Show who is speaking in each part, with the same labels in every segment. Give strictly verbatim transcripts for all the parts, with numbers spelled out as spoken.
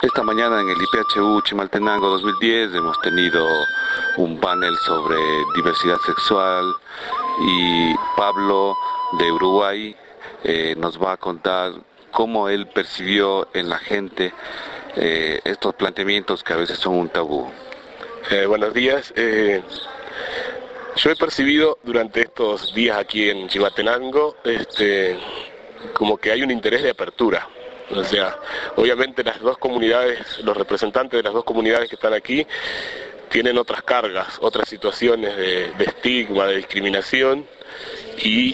Speaker 1: Esta mañana en el I P H U Chimaltenango dos mil diez hemos tenido un panel sobre diversidad sexual y Pablo de Uruguay eh, nos va a contar cómo él percibió en la gente eh, estos planteamientos que a veces son un tabú.
Speaker 2: Eh, buenos días. Eh, yo he percibido durante estos días aquí en Chimaltenango este, como que hay un interés de apertura. O sea, obviamente las dos comunidades, los representantes de las dos comunidades que están aquí tienen otras cargas, otras situaciones de, de estigma, de discriminación, y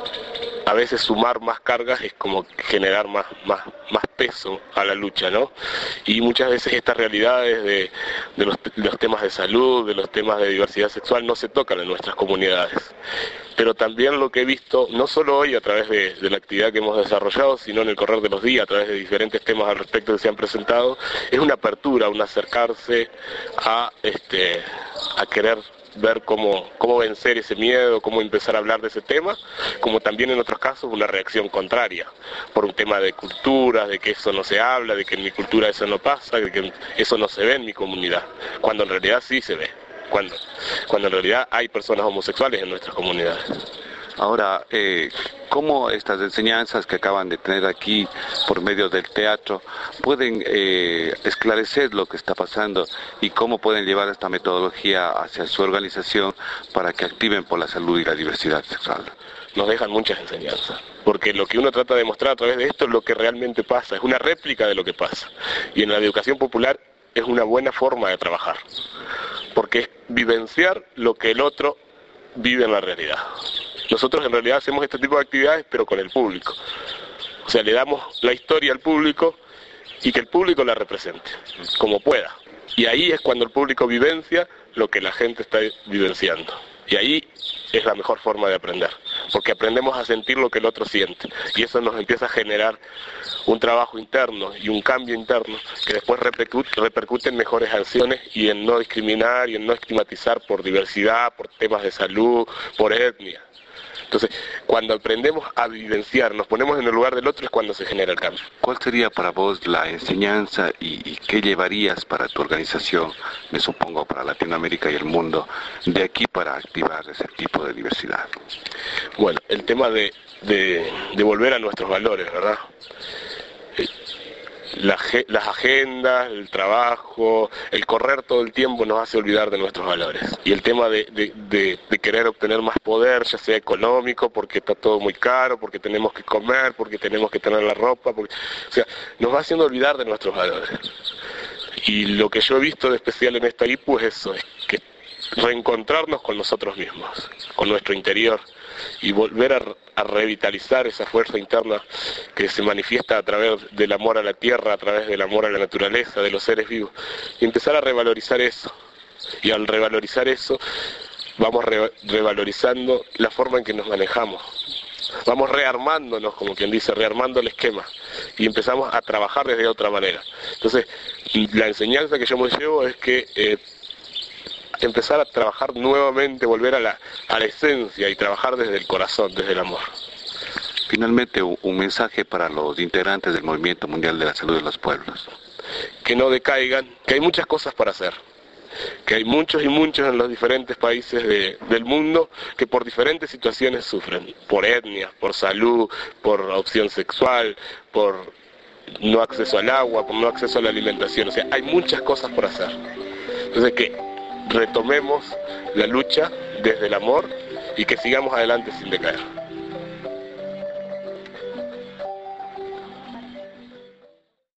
Speaker 2: a veces sumar más cargas es como generar más, más, más peso a la lucha, ¿no? Y muchas veces estas realidades de, de, los, de los temas de salud, de los temas de diversidad sexual no se tocan en nuestras comunidades. Pero también lo que he visto, no solo hoy a través de, de la actividad que hemos desarrollado, sino en el correr de los días, a través de diferentes temas al respecto que se han presentado, es una apertura, un acercarse a, este, a querer ver cómo, cómo vencer ese miedo, cómo empezar a hablar de ese tema, como también en otros casos una reacción contraria, por un tema de cultura, de que eso no se habla, de que en mi cultura eso no pasa, de que eso no se ve en mi comunidad, cuando en realidad sí se ve. Cuando, cuando en realidad hay personas homosexuales en nuestras comunidades.
Speaker 1: Ahora, eh, ¿cómo estas enseñanzas que acaban de tener aquí por medio del teatro pueden eh, esclarecer lo que está pasando y cómo pueden llevar esta metodología hacia su organización para que activen por la salud y la diversidad sexual?
Speaker 2: Nos dejan muchas enseñanzas, porque lo que uno trata de mostrar a través de esto es lo que realmente pasa, es una réplica de lo que pasa. Y en la educación popular es una buena forma de trabajar, porque es vivenciar lo que el otro vive en la realidad. Nosotros en realidad hacemos este tipo de actividades, pero con el público. O sea, le damos la historia al público y que el público la represente, como pueda. Y ahí es cuando el público vivencia lo que la gente está vivenciando. Y ahí es la mejor forma de aprender, porque aprendemos a sentir lo que el otro siente. Y eso nos empieza a generar un trabajo interno y un cambio interno que después repercute, repercute en mejores acciones y en no discriminar y en no estigmatizar por diversidad, por temas de salud, por etnia. Entonces, cuando aprendemos a vivenciar, nos ponemos en el lugar del otro, es cuando se genera el cambio.
Speaker 1: ¿Cuál sería para vos la enseñanza y, y qué llevarías para tu organización, me supongo para Latinoamérica y el mundo, de aquí para activar ese tipo de diversidad?
Speaker 2: Bueno, el tema de, de, de volver a nuestros valores, ¿verdad? La, las agendas, el trabajo, el correr todo el tiempo nos hace olvidar de nuestros valores. Y el tema de, de, de, de querer obtener más poder, ya sea económico, porque está todo muy caro, porque tenemos que comer, porque tenemos que tener la ropa, porque, o sea, nos va haciendo olvidar de nuestros valores. Y lo que yo he visto de especial en esta I P U es eso, es que reencontrarnos con nosotros mismos, con nuestro interior, y volver a, a revitalizar esa fuerza interna que se manifiesta a través del amor a la tierra, a través del amor a la naturaleza, de los seres vivos, y empezar a revalorizar eso. Y al revalorizar eso, vamos re, revalorizando la forma en que nos manejamos. Vamos rearmándonos, como quien dice, rearmando el esquema, y empezamos a trabajar desde otra manera. Entonces, la enseñanza que yo me llevo es que eh, empezar a trabajar nuevamente, volver a la, a la esencia y trabajar desde el corazón, desde el amor.
Speaker 1: Finalmente, un mensaje para los integrantes del Movimiento Mundial de la Salud de los Pueblos.
Speaker 2: Que no decaigan, que hay muchas cosas para hacer, que hay muchos y muchos en los diferentes países de, del mundo que por diferentes situaciones sufren, por etnia, por salud, por opción sexual, por no acceso al agua, por no acceso a la alimentación. O sea, hay muchas cosas por hacer. Entonces, que retomemos la lucha desde el amor y que sigamos adelante sin decaer.